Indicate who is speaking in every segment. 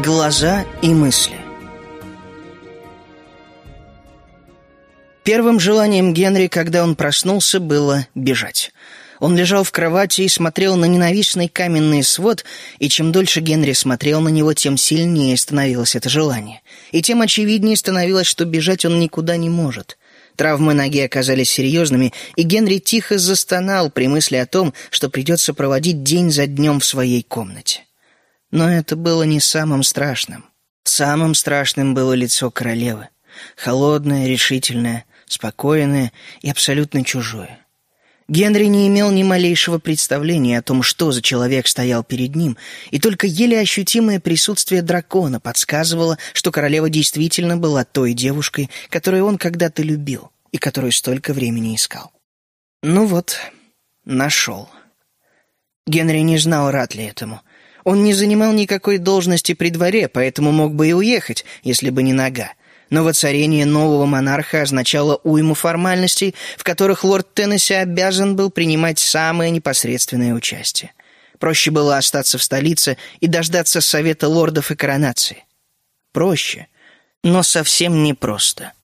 Speaker 1: Глаза и мысли. Первым желанием Генри, когда он проснулся, было бежать. Он лежал в кровати и смотрел на ненавистный каменный свод, и чем дольше Генри смотрел на него, тем сильнее становилось это желание. И тем очевиднее становилось, что бежать он никуда не может. Травмы ноги оказались серьезными, и Генри тихо застонал при мысли о том, что придется проводить день за днем в своей комнате. Но это было не самым страшным. Самым страшным было лицо королевы. Холодное, решительное, спокойное и абсолютно чужое. Генри не имел ни малейшего представления о том, что за человек стоял перед ним, и только еле ощутимое присутствие дракона подсказывало, что королева действительно была той девушкой, которую он когда-то любил и которую столько времени искал. Ну вот, нашел. Генри не знал, рад ли этому. Он не занимал никакой должности при дворе, поэтому мог бы и уехать, если бы не нога. Но воцарение нового монарха означало уйму формальностей, в которых лорд Теннесси обязан был принимать самое непосредственное участие. Проще было остаться в столице и дождаться совета лордов и коронации. Проще, но совсем непросто.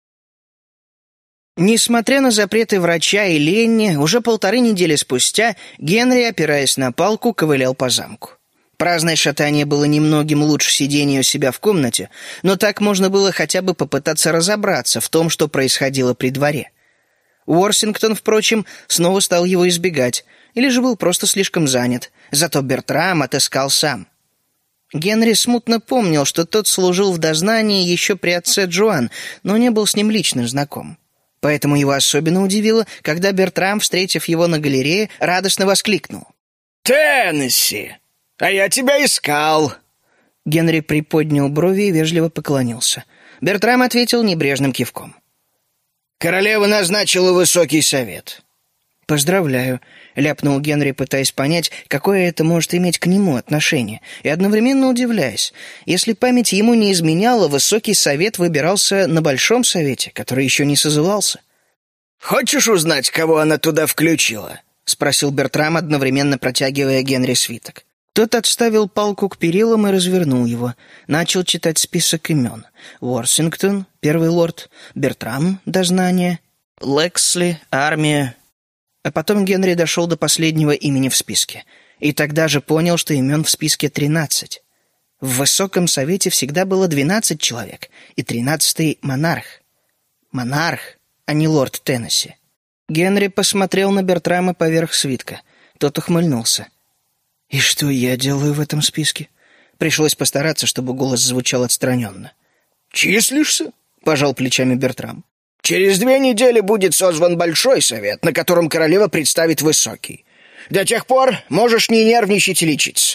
Speaker 1: Несмотря на запреты врача и Ленни, уже 1,5 недели спустя Генри, опираясь на палку, ковылял по замку. Праздное шатание было немногим лучше сидения у себя в комнате, но так можно было хотя бы попытаться разобраться в том, что происходило при дворе. Уорсингтон, впрочем, снова стал его избегать, или же был просто слишком занят, зато Бертрам отыскал сам. Генри смутно помнил, что тот служил в дознании еще при отце Джоан, но не был с ним лично знаком. Поэтому его особенно удивило, когда Бертрам, встретив его на галерее, радостно воскликнул: «Теннесси! А я тебя искал!» Генри приподнял брови и вежливо поклонился. Бертрам ответил небрежным кивком. «Королева назначила высокий совет». «Поздравляю», — ляпнул Генри, пытаясь понять, какое это может иметь к нему отношение, и одновременно удивляясь. Если память ему не изменяла, высокий совет выбирался на Большом совете, который еще не созывался. «Хочешь узнать, кого она туда включила?» — спросил Бертрам, одновременно протягивая Генри свиток. Тот отставил палку к перилам и развернул его. Начал читать список имен. Уорсингтон, первый лорд, Бертрам, дознание, Лексли, армия. А потом Генри дошел до последнего имени в списке. И тогда же понял, что имен в списке 13. В высоком совете всегда было 12 человек, и 13-й — монарх. Монарх, а не лорд Теннесси. Генри посмотрел на Бертрама поверх свитка. Тот ухмыльнулся. «И что я делаю в этом списке?» Пришлось постараться, чтобы голос звучал отстраненно. «Числишься?» — пожал плечами Бертрам. «Через 2 недели будет созван Большой совет, на котором королева представит высокий. До тех пор можешь не нервничать и лечиться».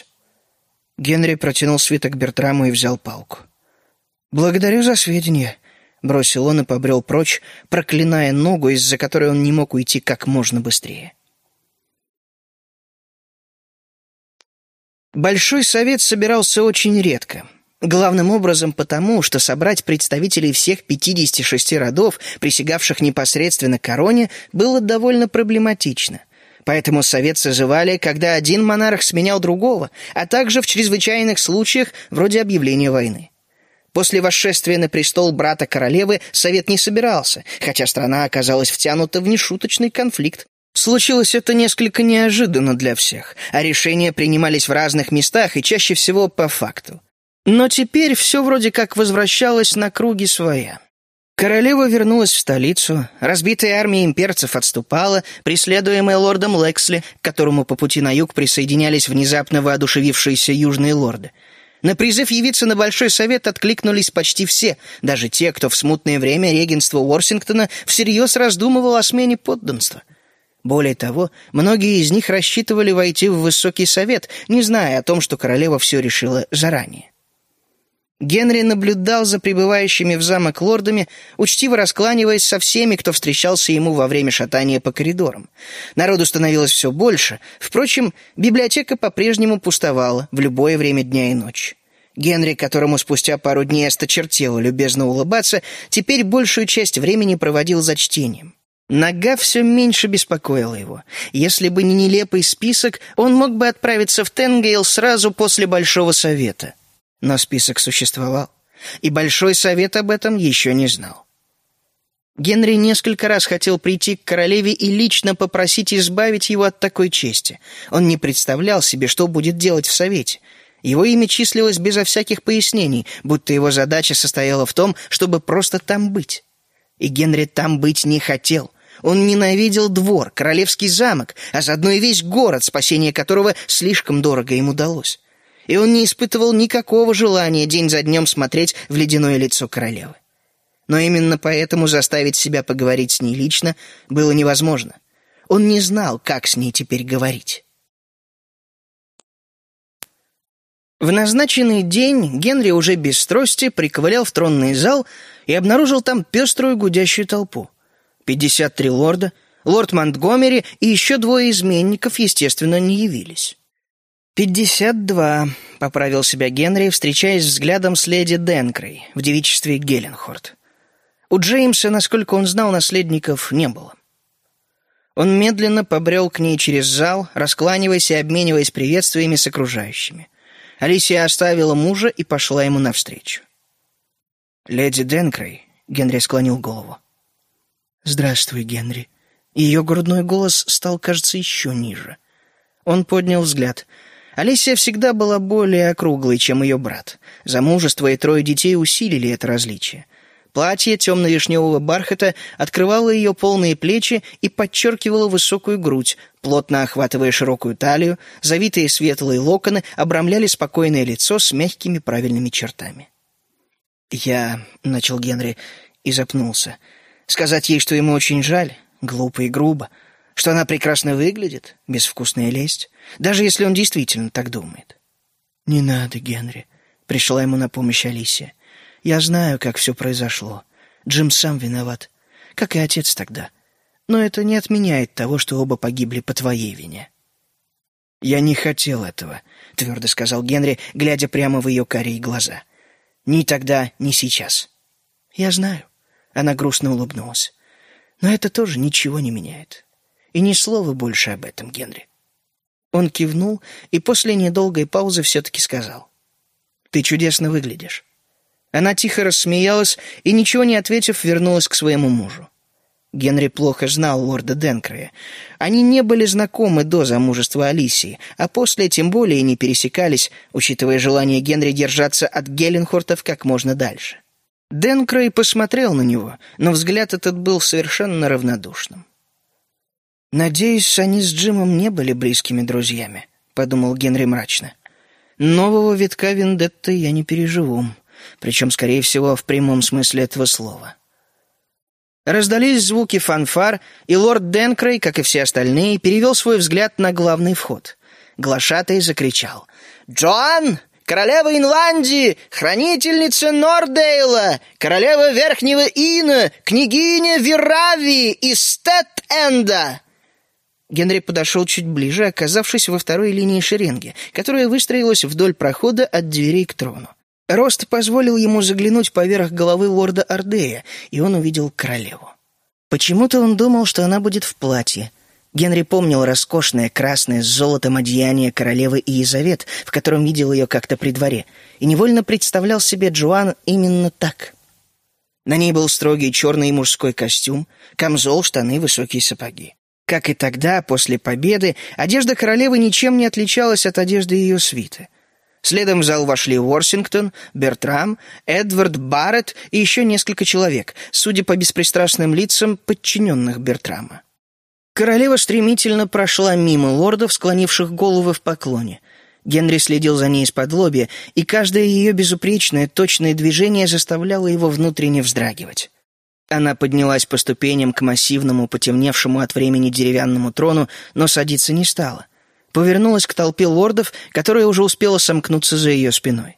Speaker 1: Генри протянул свиток Бертраму и взял палку. «Благодарю за сведения», — бросил он и побрел прочь, проклиная ногу, из-за которой он не мог уйти как можно быстрее. Большой совет собирался очень редко. Главным образом потому, что собрать представителей всех 56 родов, присягавших непосредственно короне, было довольно проблематично. Поэтому совет созывали, когда один монарх сменял другого, а также в чрезвычайных случаях, вроде объявления войны. После восшествия на престол брата королевы совет не собирался, хотя страна оказалась втянута в нешуточный конфликт. Случилось это несколько неожиданно для всех, а решения принимались в разных местах и чаще всего по факту. Но теперь все вроде как возвращалось на круги своя. Королева вернулась в столицу, разбитая армия имперцев отступала, преследуемая лордом Лексли, к которому по пути на юг присоединялись внезапно воодушевившиеся южные лорды. На призыв явиться на Большой совет откликнулись почти все, даже те, кто в смутное время регенства Уорсингтона всерьез раздумывал о смене подданства. Более того, многие из них рассчитывали войти в Высокий совет, не зная о том, что королева все решила заранее. Генри наблюдал за прибывающими в замок лордами, учтиво раскланиваясь со всеми, кто встречался ему во время шатания по коридорам. Народу становилось все больше. Впрочем, библиотека по-прежнему пустовала в любое время дня и ночи. Генри, которому спустя пару дней осточертело любезно улыбаться, теперь большую часть времени проводил за чтением. Нога все меньше беспокоила его. Если бы не нелепый список, он мог бы отправиться в Тенгейл сразу после Большого совета. Но список существовал, и Большой Совет об этом еще не знал. Генри несколько раз хотел прийти к королеве и лично попросить избавить его от такой чести. Он не представлял себе, что будет делать в Совете. Его имя числилось безо всяких пояснений, будто его задача состояла в том, чтобы просто там быть. И Генри там быть не хотел. Он ненавидел двор, королевский замок, а заодно и весь город, спасение которого слишком дорого ему далось. И он не испытывал никакого желания день за днем смотреть в ледяное лицо королевы. Но именно поэтому заставить себя поговорить с ней лично было невозможно. Он не знал, как с ней теперь говорить. В назначенный день Генри уже без трости приковылял в тронный зал и обнаружил там пеструю гудящую толпу. 53 лорда, лорд Монтгомери и еще 2 изменников, естественно, не явились. 52, поправил себя Генри, встречаясь взглядом с леди Денкрей в девичестве Геленхорт. У Джеймса, насколько он знал, наследников не было. Он медленно побрел к ней через зал, раскланиваясь и обмениваясь приветствиями с окружающими. Алисия оставила мужа и пошла ему навстречу. «Леди Денкрей», — Генри склонил голову. «Здравствуй, Генри». Ее грудной голос стал, кажется, еще ниже. Он поднял взгляд. Алисия всегда была более округлой, чем ее брат. Замужество и 3 детей усилили это различие. Платье темно-вишневого бархата открывало ее полные плечи и подчеркивало высокую грудь, плотно охватывая широкую талию, завитые светлые локоны обрамляли спокойное лицо с мягкими правильными чертами. «Я...» — начал Генри и запнулся. Сказать ей, что ему очень жаль, глупо и грубо, что она прекрасно выглядит, безвкусная лесть, даже если он действительно так думает. «Не надо, Генри», — пришла ему на помощь Алисия. «Я знаю, как все произошло. Джим сам виноват, как и отец тогда. Но это не отменяет того, что оба погибли по твоей вине». «Я не хотел этого», — твердо сказал Генри, глядя прямо в ее карие глаза. «Ни тогда, ни сейчас». «Я знаю», — она грустно улыбнулась. «Но это тоже ничего не меняет. И ни слова больше об этом, Генри». Он кивнул и после недолгой паузы все-таки сказал: «Ты чудесно выглядишь». Она тихо рассмеялась и, ничего не ответив, вернулась к своему мужу. Генри плохо знал лорда Денкрея. Они не были знакомы до замужества Алисии, а после тем более не пересекались, учитывая желание Генри держаться от Геленхортов как можно дальше. Денкрей посмотрел на него, но взгляд этот был совершенно равнодушным. «Надеюсь, они с Джимом не были близкими друзьями», — подумал Генри мрачно. «Нового витка вендетты я не переживу, причем, скорее всего, в прямом смысле этого слова». Раздались звуки фанфар, и лорд Денкрей, как и все остальные, перевел свой взгляд на главный вход. Глашатай закричал: «Джоан! Королева Инландии! Хранительница Нордейла! Королева Верхнего Ина! Княгиня Виравии из Стэт-Энда!» Генри подошел чуть ближе, оказавшись во второй линии шеренги, которая выстроилась вдоль прохода от дверей к трону. Рост позволил ему заглянуть поверх головы лорда Ордея, и он увидел королеву. Почему-то он думал, что она будет в платье. Генри помнил роскошное красное с золотом одеяние королевы Иезавет, в котором видел ее как-то при дворе, и невольно представлял себе Джоан именно так. На ней был строгий черный мужской костюм, камзол, штаны, высокие сапоги. Как и тогда, после победы, одежда королевы ничем не отличалась от одежды ее свиты. Следом в зал вошли Уорсингтон, Бертрам, Эдвард Барретт и еще несколько человек, судя по беспристрастным лицам, подчиненных Бертрама. Королева стремительно прошла мимо лордов, склонивших головы в поклоне. Генри следил за ней исподлобья, и каждое ее безупречное, точное движение заставляло его внутренне вздрагивать. Она поднялась по ступеням к массивному, потемневшему от времени деревянному трону, но садиться не стала. Повернулась к толпе лордов, которая уже успела сомкнуться за ее спиной.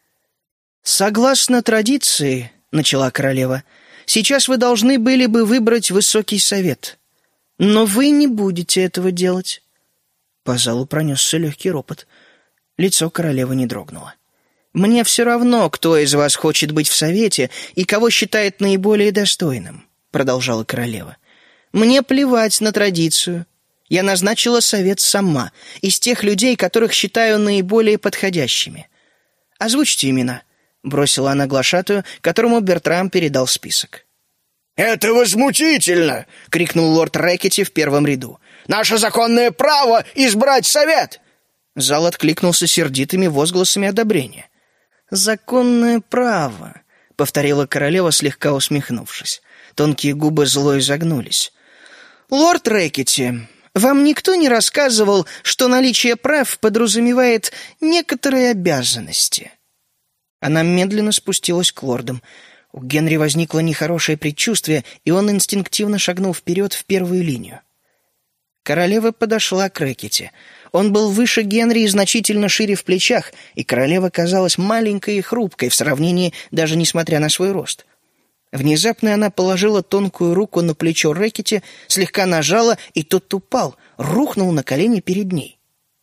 Speaker 1: «Согласно традиции, — начала королева, — сейчас вы должны были бы выбрать высокий совет. Но вы не будете этого делать». По залу пронесся легкий ропот. Лицо королевы не дрогнуло. «Мне все равно, кто из вас хочет быть в совете и кого считает наиболее достойным», — продолжала королева. «Мне плевать на традицию. Я назначила совет сама, из тех людей, которых считаю наиболее подходящими. «Озвучьте имена», — бросила она глашатую, которому Бертрам передал список.
Speaker 2: «Это возмутительно!» — крикнул лорд Рэкетти в первом ряду. «Наше законное право избрать совет!»
Speaker 1: Зал откликнулся сердитыми возгласами одобрения. «Законное право», — повторила королева, слегка усмехнувшись. Тонкие губы зло изогнулись. «Лорд Рэкетти, вам никто не рассказывал, что наличие прав подразумевает некоторые обязанности?» Она медленно спустилась к лордам. У Генри возникло нехорошее предчувствие, и он инстинктивно шагнул вперед в первую линию. Королева подошла к Рэкетти. Он был выше Генри и значительно шире в плечах, и королева казалась маленькой и хрупкой в сравнении, даже несмотря на свой рост. Внезапно она положила тонкую руку на плечо Рэкетти, слегка нажала, и тот упал, рухнул на колени перед ней.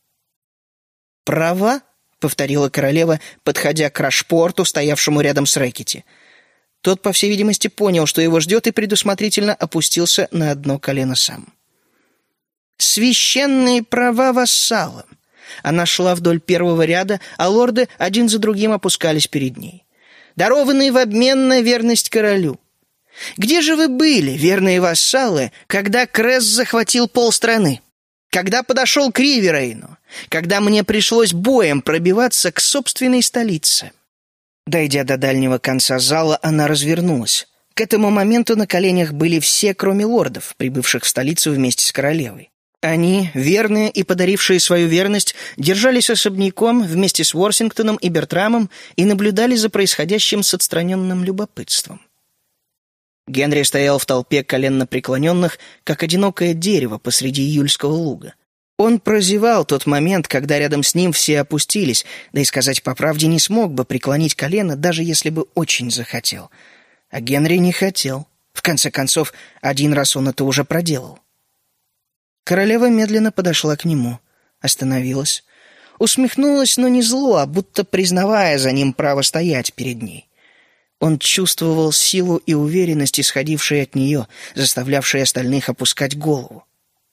Speaker 1: «Права?» — повторила королева, подходя к Рашпорту, стоявшему рядом с Рэкетти. Тот, по всей видимости, понял, что его ждет, и предусмотрительно опустился на одно колено сам. «Священные права вассала». Она шла вдоль первого ряда, а лорды один за другим опускались перед ней. «Дарованные в обмен на верность королю. Где же вы были, верные вассалы, когда Кресс захватил полстраны? Когда подошел к Риверейну? Когда мне пришлось боем пробиваться к собственной столице?» Дойдя до дальнего конца зала, она развернулась. К этому моменту на коленях были все, кроме лордов, прибывших в столицу вместе с королевой. Они, верные и подарившие свою верность, держались особняком вместе с Уорсингтоном и Бертрамом и наблюдали за происходящим с отстраненным любопытством. Генри стоял в толпе коленно преклоненных, как одинокое дерево посреди июльского луга. Он прозевал тот момент, когда рядом с ним все опустились, да и сказать по правде не смог бы преклонить колено, даже если бы очень захотел. А Генри не хотел. В конце концов, один раз он это уже проделал. Королева медленно подошла к нему, остановилась, усмехнулась, но не зло, а будто признавая за ним право стоять перед ней. Он чувствовал силу и уверенность, исходившие от нее, заставлявшие остальных опускать голову.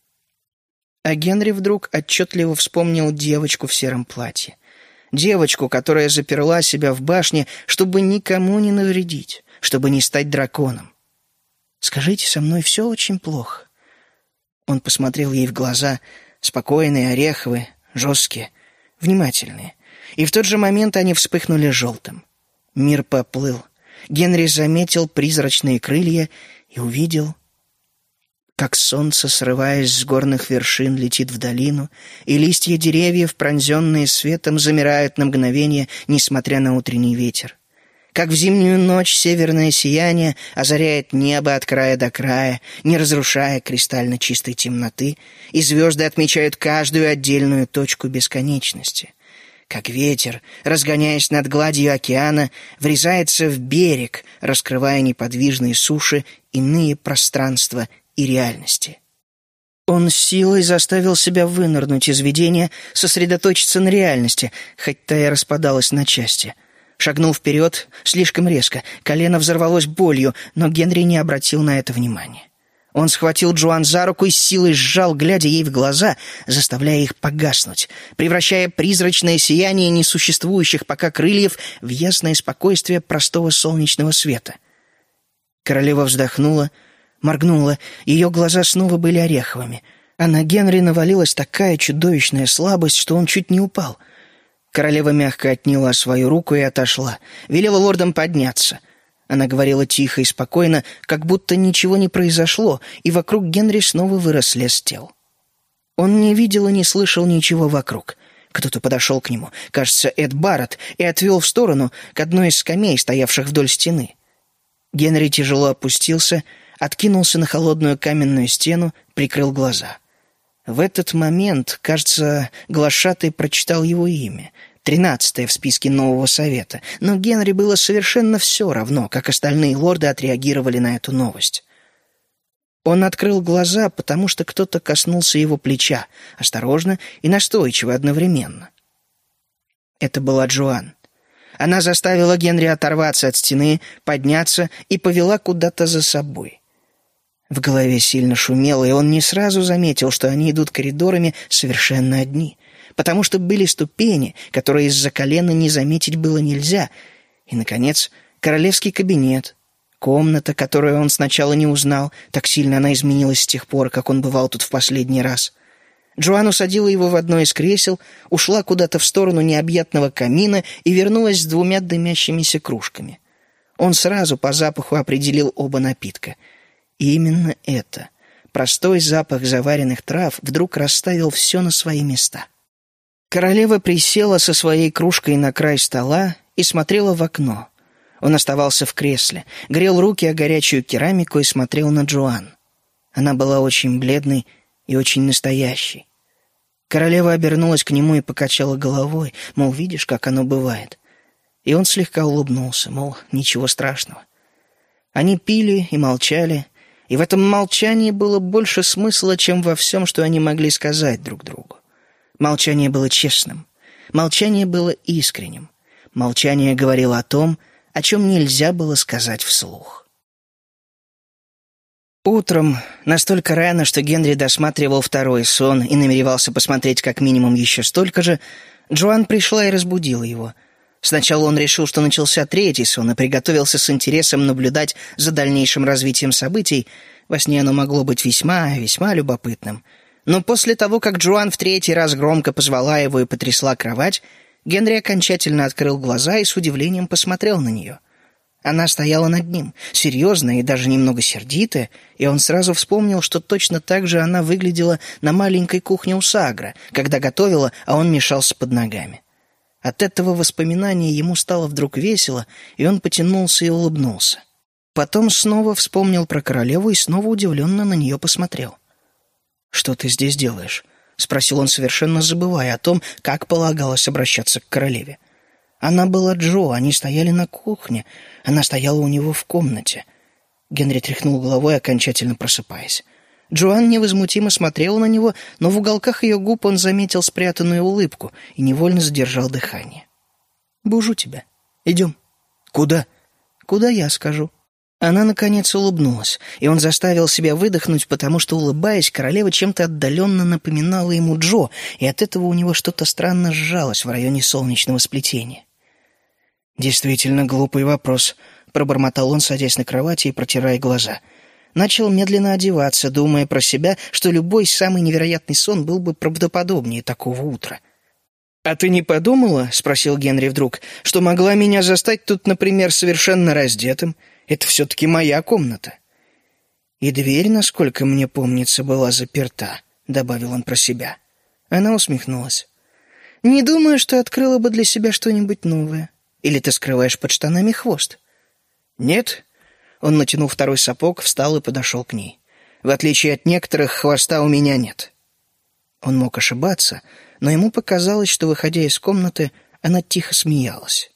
Speaker 1: А Генри вдруг отчетливо вспомнил девочку в сером платье. Девочку, которая заперла себя в башне, чтобы никому не навредить, чтобы не стать драконом. «Скажите, со мной все очень плохо». Он посмотрел ей в глаза, спокойные, ореховые, жесткие, внимательные. И в тот же момент они вспыхнули желтым. Мир поплыл. Генри заметил призрачные крылья и увидел, как солнце, срываясь с горных вершин, летит в долину, и листья деревьев, пронзенные светом, замирают на мгновение, несмотря на утренний ветер. Как в зимнюю ночь северное сияние озаряет небо от края до края, не разрушая кристально чистой темноты, и звезды отмечают каждую отдельную точку бесконечности. Как ветер, разгоняясь над гладью океана, врезается в берег, раскрывая неподвижные суши, иные пространства и реальности. Он с силой заставил себя вынырнуть из видения, сосредоточиться на реальности, хоть та и распадалась на части. Шагнул вперед слишком резко, колено взорвалось болью, но Генри не обратил на это внимания. Он схватил Джоан за руку и с силой сжал, глядя ей в глаза, заставляя их погаснуть, превращая призрачное сияние несуществующих пока крыльев в ясное спокойствие простого солнечного света. Королева вздохнула, моргнула, ее глаза снова были ореховыми, а на Генри навалилась такая чудовищная слабость, что он чуть не упал. Королева мягко отняла свою руку и отошла, велела лордам подняться. Она говорила тихо и спокойно, как будто ничего не произошло, и вокруг Генри снова вырос лес тел. Он не видел и не слышал ничего вокруг. Кто-то подошел к нему, кажется, Эд Барретт, и отвел в сторону к одной из скамей, стоявших вдоль стены. Генри тяжело опустился, откинулся на холодную каменную стену, прикрыл глаза. В этот момент, кажется, глашатай прочитал его имя, 13-е в списке нового совета, но Генри было совершенно все равно, как остальные лорды отреагировали на эту новость. Он открыл глаза, потому что кто-то коснулся его плеча, осторожно и настойчиво одновременно. Это была Джоан. Она заставила Генри оторваться от стены, подняться и повела куда-то за собой. В голове сильно шумело, и он не сразу заметил, что они идут коридорами совершенно одни. потому что были ступени, которые из-за колена не заметить было нельзя, и, наконец, королевский кабинет, комната, которую он сначала не узнал, так сильно она изменилась с тех пор, как он бывал тут в последний раз. Джоан усадила его в одно из кресел, ушла куда-то в сторону необъятного камина и вернулась с 2 дымящимися кружками. Он сразу по запаху определил оба напитка. И именно это, простой запах заваренных трав, вдруг расставил все на свои места. Королева присела со своей кружкой на край стола и смотрела в окно. Он оставался в кресле, грел руки о горячую керамику и смотрел на Джоан. Она была очень бледной и очень настоящей. Королева обернулась к нему и покачала головой, мол, видишь, как оно бывает. И он слегка улыбнулся, мол, ничего страшного. Они пили и молчали, и в этом молчании было больше смысла, чем во всем, что они могли сказать друг другу. Молчание было честным, молчание было искренним, молчание говорило о том, о чем нельзя было сказать вслух. Утром, настолько рано, что Генри досматривал второй сон и намеревался посмотреть как минимум еще столько же, Джоан пришла и разбудила его. Сначала он решил, что начался третий сон, и приготовился с интересом наблюдать за дальнейшим развитием событий. Во сне оно могло быть весьма любопытным. Но после того, как Джоан в 3-й раз громко позвала его и потрясла кровать, Генри окончательно открыл глаза и с удивлением посмотрел на нее. Она стояла над ним, серьезная и даже немного сердитая, и он сразу вспомнил, что точно так же она выглядела на маленькой кухне у Сагра, когда готовила, а он мешался под ногами. От этого воспоминания ему стало вдруг весело, и он потянулся и улыбнулся. Потом снова вспомнил про королеву и снова удивленно на нее посмотрел. «Что ты здесь делаешь?» — спросил он, совершенно забывая о том, как полагалось обращаться к королеве. Она была Джо, они стояли на кухне, она стояла у него в комнате. Генри тряхнул головой, окончательно просыпаясь. Джоан невозмутимо смотрела на него, но в уголках ее губ он заметил спрятанную улыбку и невольно задержал дыхание. «Бужу тебя. Идем». «Куда?» «Куда я скажу». Она, наконец, улыбнулась, и он заставил себя выдохнуть, потому что, улыбаясь, королева чем-то отдаленно напоминала ему Джо, и от этого у него что-то странно сжалось в районе солнечного сплетения. «Действительно глупый вопрос», — пробормотал он, садясь на кровати и протирая глаза. Начал медленно одеваться, думая про себя, что любой самый невероятный сон был бы правдоподобнее такого утра. «А ты не подумала, — спросил Генри вдруг, — что могла меня застать тут, например, совершенно раздетым? Это все-таки моя комната». «И дверь, насколько мне помнится, была заперта», — добавил он про себя. Она усмехнулась. «Не думаю, что открыла бы для себя что-нибудь новое. Или ты скрываешь под штанами хвост?» «Нет». Он натянул второй сапог, встал и подошел к ней. «В отличие от некоторых, хвоста у меня нет». Он мог ошибаться, но ему показалось, что, выходя из комнаты, она тихо смеялась.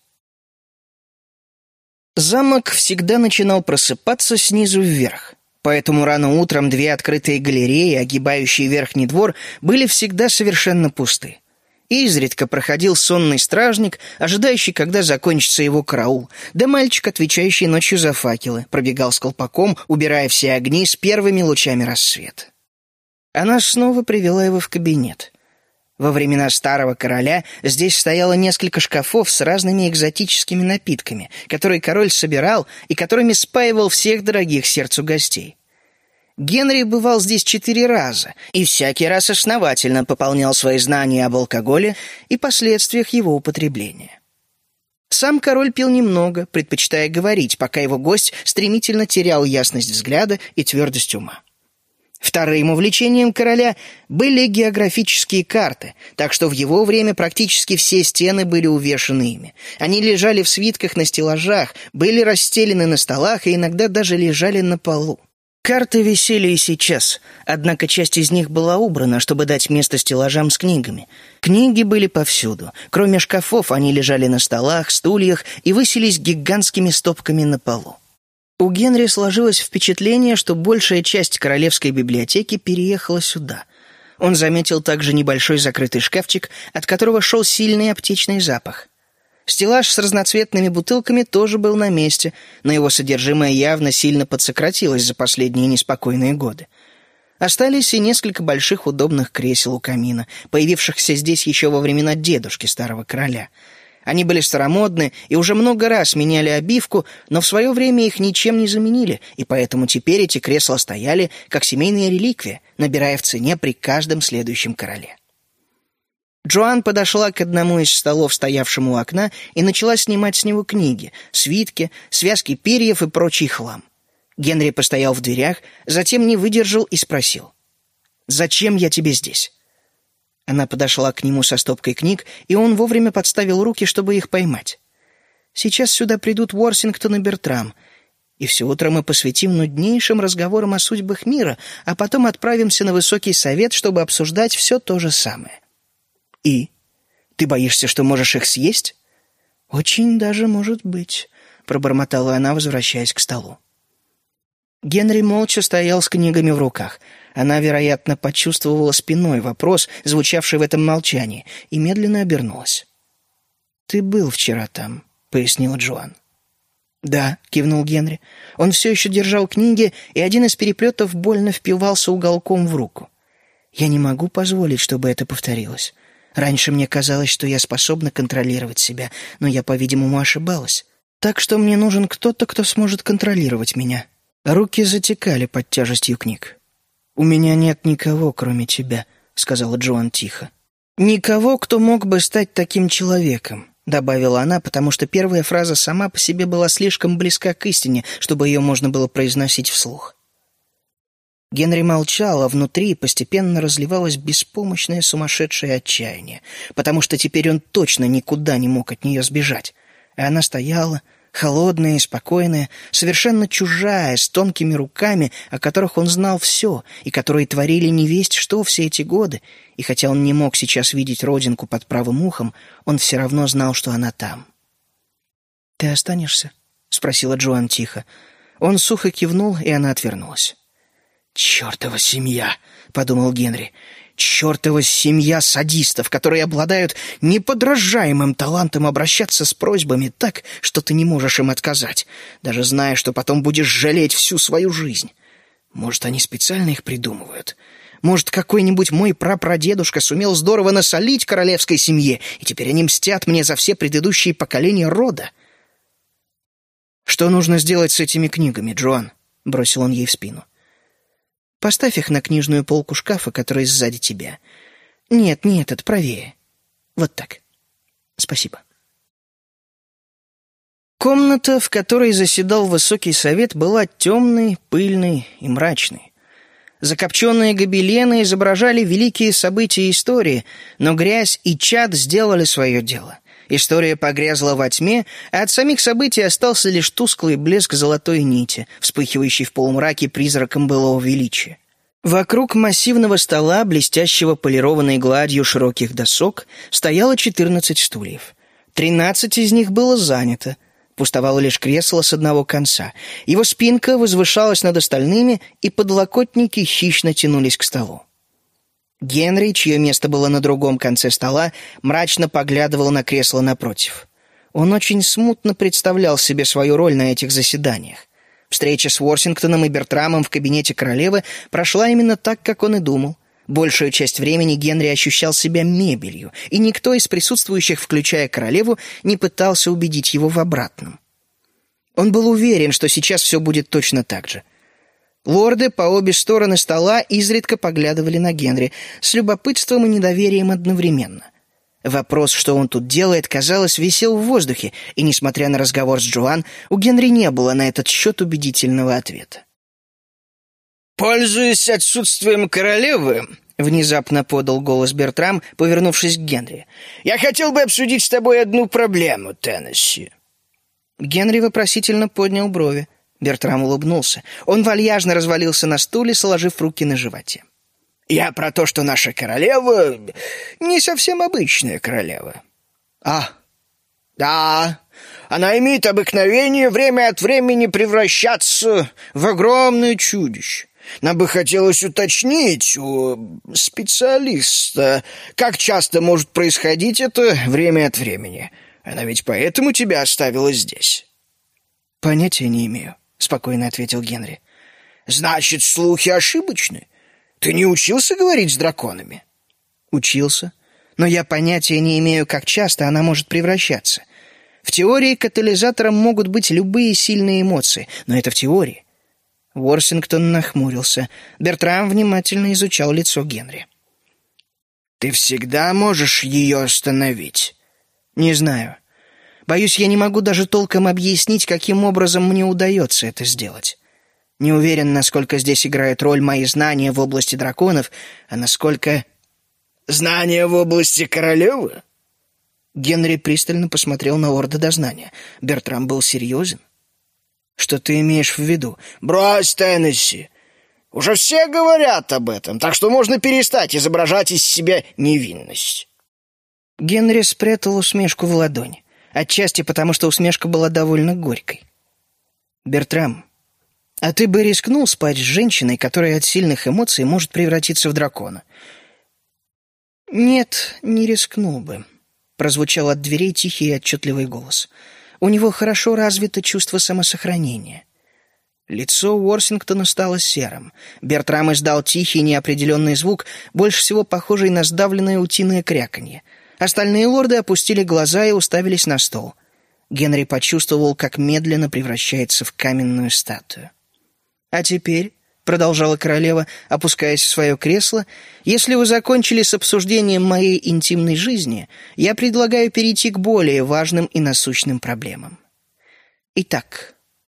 Speaker 1: Замок всегда начинал просыпаться снизу вверх, поэтому рано утром 2 открытые галереи, огибающие верхний двор, были всегда совершенно пусты. Изредка проходил сонный стражник, ожидающий, когда закончится его караул, да мальчик, отвечающий ночью за факелы, пробегал с колпаком, убирая все огни с первыми лучами рассвета. Она снова привела его в кабинет. Во времена старого короля здесь стояло несколько шкафов с разными экзотическими напитками, которые король собирал и которыми спаивал всех дорогих сердцу гостей. Генри бывал здесь 4 раза и всякий раз основательно пополнял свои знания об алкоголе и последствиях его употребления. Сам король пил немного, предпочитая говорить, пока его гость стремительно терял ясность взгляда и твердость ума. Вторым увлечением короля были географические карты, так что в его время практически все стены были увешаны ими. Они лежали в свитках на стеллажах, были расстелены на столах и иногда даже лежали на полу. Карты висели и сейчас, однако часть из них была убрана, чтобы дать место стеллажам с книгами. Книги были повсюду. Кроме шкафов, они лежали на столах, стульях и высились гигантскими стопками на полу. У Генри сложилось впечатление, что большая часть королевской библиотеки переехала сюда. Он заметил также небольшой закрытый шкафчик, от которого шел сильный аптечный запах. Стеллаж с разноцветными бутылками тоже был на месте, но его содержимое явно сильно подсократилось за последние неспокойные годы. Остались и несколько больших удобных кресел у камина, появившихся здесь еще во времена дедушки старого короля. Они были старомодны и уже много раз меняли обивку, но в свое время их ничем не заменили, и поэтому теперь эти кресла стояли как семейная реликвия, набирая в цене при каждом следующем короле. Джоан подошла к одному из столов, стоявшему у окна, и начала снимать с него книги, свитки, связки перьев и прочий хлам. Генри постоял в дверях, затем не выдержал и спросил: «Зачем я тебе здесь?» Она подошла к нему со стопкой книг, и он вовремя подставил руки, чтобы их поймать. «Сейчас сюда придут Уорсингтон и Бертрам, и все утро мы посвятим нуднейшим разговорам о судьбах мира, а потом отправимся на высокий совет, чтобы обсуждать все то же самое». «И? Ты боишься, что можешь их съесть?» «Очень даже может быть», — пробормотала она, возвращаясь к столу. Генри молча стоял с книгами в руках. Она, вероятно, почувствовала спиной вопрос, звучавший в этом молчании, и медленно обернулась. «Ты был вчера там», — пояснила Джоан. «Да», — кивнул Генри. Он все еще держал книги, и один из переплетов больно впивался уголком в руку. «Я не могу позволить, чтобы это повторилось. Раньше мне казалось, что я способна контролировать себя, но я, по-видимому, ошибалась. Так что мне нужен кто-то, кто сможет контролировать меня». Руки затекали под тяжестью книг. «У меня нет никого, кроме тебя», — сказала Джоан тихо. «Никого, кто мог бы стать таким человеком», — добавила она, потому что первая фраза сама по себе была слишком близка к истине, чтобы ее можно было произносить вслух. Генри молчал, а внутри постепенно разливалось беспомощное сумасшедшее отчаяние, потому что теперь он точно никуда не мог от нее сбежать. И она стояла, холодная и спокойная, совершенно чужая, с тонкими руками, о которых он знал все, и которые творили невесть что все эти годы, и хотя он не мог сейчас видеть родинку под правым ухом, он все равно знал, что она там. «Ты останешься?» — спросила Джоан тихо. Он сухо кивнул, и она отвернулась. «Чертова семья!» — подумал Генри. «Чертова семья садистов, которые обладают неподражаемым талантом обращаться с просьбами так, что ты не можешь им отказать, даже зная, что потом будешь жалеть всю свою жизнь. Может, они специально их придумывают? Может, какой-нибудь мой прапрадедушка сумел здорово насолить королевской семье, и теперь они мстят мне за все предыдущие поколения рода?» «Что нужно сделать с этими книгами, Джоан?» — бросил он ей в спину. «Поставь их на книжную полку шкафа, которая сзади тебя. Нет, это правее. Вот так. Спасибо». Комната, в которой заседал высокий совет, была темной, пыльной и мрачной. Закопченные гобелены изображали великие события истории, но грязь и чад сделали свое дело. История погрязла во тьме, а от самих событий остался лишь тусклый блеск золотой нити, вспыхивающий в полумраке призраком былого величия. Вокруг массивного стола, блестящего полированной гладью широких досок, стояло 14 стульев. 13 из них было занято. Пустовало лишь кресло с одного конца. Его спинка возвышалась над остальными, и подлокотники хищно тянулись к столу. Генри, чье место было на другом конце стола, мрачно поглядывал на кресло напротив. Он очень смутно представлял себе свою роль на этих заседаниях. Встреча с Уорсингтоном и Бертрамом в кабинете королевы прошла именно так, как он и думал. Большую часть времени Генри ощущал себя мебелью, и никто из присутствующих, включая королеву, не пытался убедить его в обратном. Он был уверен, что сейчас все будет точно так же. Лорды по обе стороны стола изредка поглядывали на Генри с любопытством и недоверием одновременно. Вопрос, что он тут делает, казалось, висел в воздухе, и, несмотря на разговор с Джоан, у Генри не было на этот счет убедительного ответа.
Speaker 2: «Пользуясь отсутствием королевы»,
Speaker 1: — внезапно подал голос Бертрам, повернувшись к Генри,
Speaker 2: «я хотел бы обсудить с тобой одну проблему, Теннесси».
Speaker 1: Генри вопросительно поднял брови. Бертрам улыбнулся. Он вальяжно развалился на стуле, сложив руки на животе.
Speaker 2: «Я про то, что наша королева не совсем обычная королева».
Speaker 1: «А?»
Speaker 2: «Да, она имеет обыкновение время от времени превращаться в огромное чудище. Нам бы хотелось уточнить у специалиста, как часто может происходить это время от времени. Она ведь поэтому тебя оставила здесь».
Speaker 1: «Понятия не имею», — спокойно ответил Генри.
Speaker 2: «Значит, слухи ошибочны? Ты не учился говорить с драконами?
Speaker 1: Учился. Но я понятия не имею, как часто она может превращаться. В теории катализатором могут быть любые сильные эмоции, но это в теории. Уорсингтон нахмурился. Бертрам внимательно изучал лицо Генри.
Speaker 2: «Ты всегда можешь ее остановить?»
Speaker 1: «Не знаю. Боюсь, я не могу даже толком объяснить, каким образом мне удается это сделать. Не уверен, насколько здесь играют роль мои знания в области драконов, а насколько...»
Speaker 2: «Знания в области королевы?»
Speaker 1: Генри пристально посмотрел на лорда дознания. Бертрам был серьезен. «Что ты имеешь в виду?»
Speaker 2: «Брось, Теннесси! Уже все говорят об этом, так что можно перестать изображать из себя невинность».
Speaker 1: Генри спрятал усмешку в ладонь. Отчасти потому, что усмешка была довольно горькой. «Бертрам, а ты бы рискнул спать с женщиной, которая от сильных эмоций может превратиться в дракона?» «Нет, не рискнул бы», — прозвучал от дверей тихий и отчетливый голос. «У него хорошо развито чувство самосохранения». Лицо Уорсингтона стало серым. Бертрам издал тихий неопределенный звук, больше всего похожий на сдавленное утиное кряканье. Остальные лорды опустили глаза и уставились на стол. Генри почувствовал, как медленно превращается в каменную статую. «А теперь», — продолжала королева, опускаясь в свое кресло, «если вы закончили с обсуждением моей интимной жизни, я предлагаю перейти к более важным и насущным проблемам. Итак...»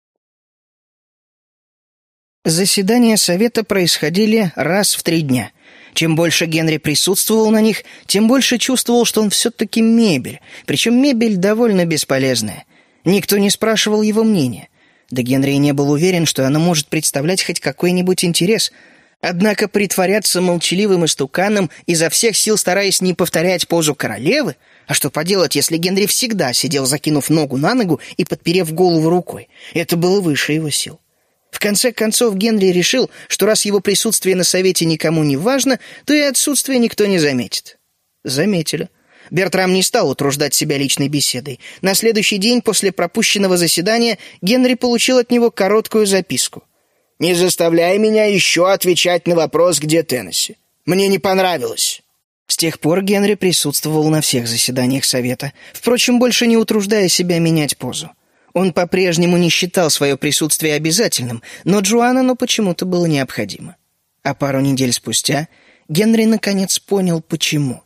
Speaker 1: Заседания совета происходили раз в 3 дня. Чем больше Генри присутствовал на них, тем больше чувствовал, что он все-таки мебель, причем мебель довольно бесполезная. Никто не спрашивал его мнения. Да Генри не был уверен, что она может представлять хоть какой-нибудь интерес. Однако притворяться молчаливым истуканом, изо всех сил стараясь не повторять позу королевы, а что поделать, если Генри всегда сидел, закинув ногу на ногу и подперев голову рукой, это было выше его сил. В конце концов, Генри решил, что раз его присутствие на совете никому не важно, то и отсутствие никто не заметит. Заметили. Бертрам не стал утруждать себя личной беседой. На следующий день после пропущенного заседания Генри получил от него короткую записку.
Speaker 2: «Не заставляй меня еще отвечать на вопрос, где Теннесси. Мне не понравилось».
Speaker 1: С тех пор Генри присутствовал на всех заседаниях совета, впрочем, больше не утруждая себя менять позу. Он по-прежнему не считал свое присутствие обязательным, но Джоанну почему-то было необходимо. А пару недель спустя Генри наконец понял, почему.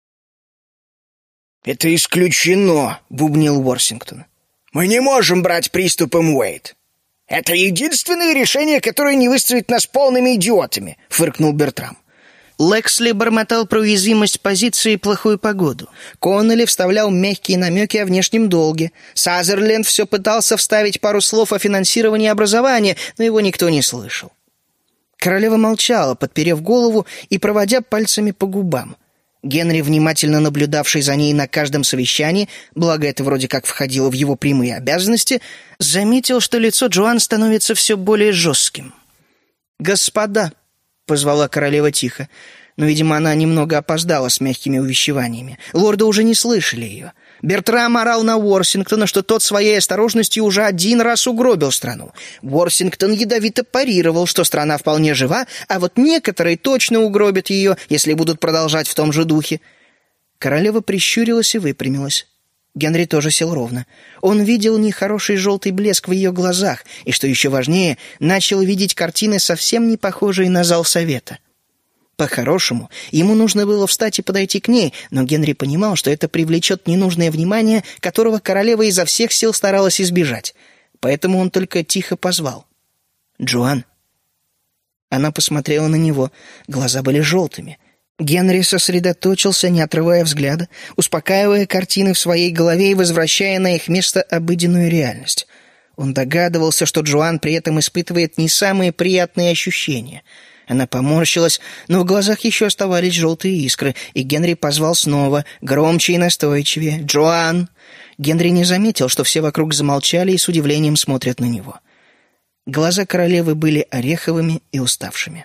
Speaker 2: «Это исключено», — бубнил Уорсингтон. «Мы не можем брать приступом Уэйд. Это единственное решение, которое не выставит нас полными идиотами», — фыркнул Бертрам.
Speaker 1: Лексли бормотал про уязвимость позиции и плохую погоду. Коннелли вставлял мягкие намеки о внешнем долге. Сазерленд все пытался вставить пару слов о финансировании образования, но его никто не слышал. Королева молчала, подперев голову и проводя пальцами по губам. Генри, внимательно наблюдавший за ней на каждом совещании, благо это вроде как входило в его прямые обязанности, заметил, что лицо Джоан становится все более жестким. «Господа!» — позвала королева тихо, но, видимо, она немного опоздала с мягкими увещеваниями. Лорды уже не слышали ее. Бертрам орал на Уорсингтона, что тот своей осторожностью уже 1 раз угробил страну. Уорсингтон ядовито парировал, что страна вполне жива, а вот некоторые точно угробят ее, если будут продолжать в том же духе. Королева прищурилась и выпрямилась. Генри тоже сел ровно. Он видел нехороший желтый блеск в ее глазах, и, что еще важнее, начал видеть картины, совсем не похожие на зал совета. По-хорошему, ему нужно было встать и подойти к ней, но Генри понимал, что это привлечет ненужное внимание, которого королева изо всех сил старалась избежать. Поэтому он только тихо позвал. «Джоан». Она посмотрела на него, глаза были желтыми. Генри сосредоточился, не отрывая взгляда, успокаивая картины в своей голове и возвращая на их место обыденную реальность. Он догадывался, что Джоан при этом испытывает не самые приятные ощущения. Она поморщилась, но в глазах еще оставались желтые искры, и Генри позвал снова, громче и настойчивее: «Джоан!». Генри не заметил, что все вокруг замолчали и с удивлением смотрят на него. Глаза королевы были ореховыми и уставшими.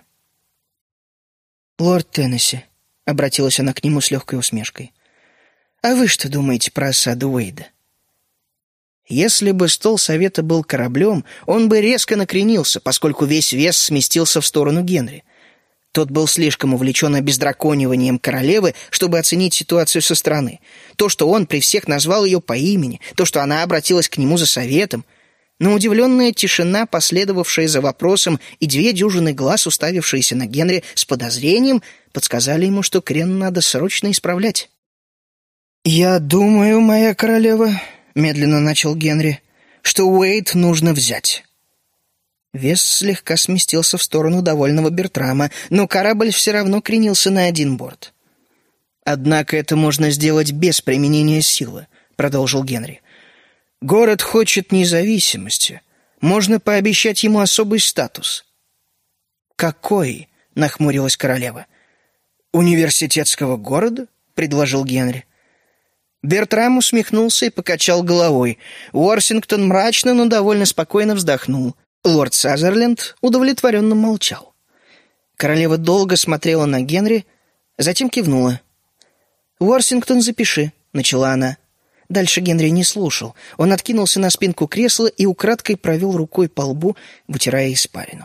Speaker 1: «Лорд Теннесси», — обратилась она к нему с легкой усмешкой, — «а вы что думаете про осаду Уэйда?» Если бы стол совета был кораблем, он бы резко накренился, поскольку весь вес сместился в сторону Генри. Тот был слишком увлечен обездракониванием королевы, чтобы оценить ситуацию со стороны. То, что он при всех назвал ее по имени, то, что она обратилась к нему за советом. Но удивленная тишина, последовавшая за вопросом, и 2 дюжины глаз, уставившиеся на Генри с подозрением, подсказали ему, что крен надо срочно исправлять. «Я думаю, моя королева», — медленно начал Генри, — «что Уэйд нужно взять». Вес слегка сместился в сторону довольного Бертрама, но корабль все равно кренился на один борт. «Однако это можно сделать без применения силы», — продолжил Генри. «Город хочет независимости. Можно пообещать ему особый статус». «Какой?» — нахмурилась королева. «Университетского города?» — предложил Генри. Бертрам усмехнулся и покачал головой. Уорсингтон мрачно, но довольно спокойно вздохнул. Лорд Сазерленд удовлетворенно молчал. Королева долго смотрела на Генри, затем кивнула. «Уорсингтон, запиши», — начала она. Дальше Генри не слушал. Он откинулся на спинку кресла и украдкой провел рукой по лбу, вытирая испарину.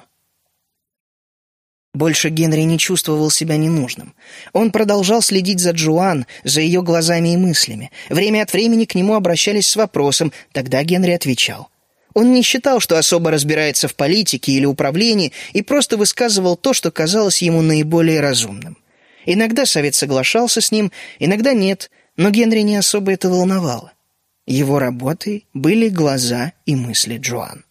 Speaker 1: Больше Генри не чувствовал себя ненужным. Он продолжал следить за Джоан, за ее глазами и мыслями. Время от времени к нему обращались с вопросом, тогда Генри отвечал. Он не считал, что особо разбирается в политике или управлении, и просто высказывал то, что казалось ему наиболее разумным. Иногда совет соглашался с ним, иногда нет, но Генри не особо это волновало. Его работой были глаза и мысли Джоан.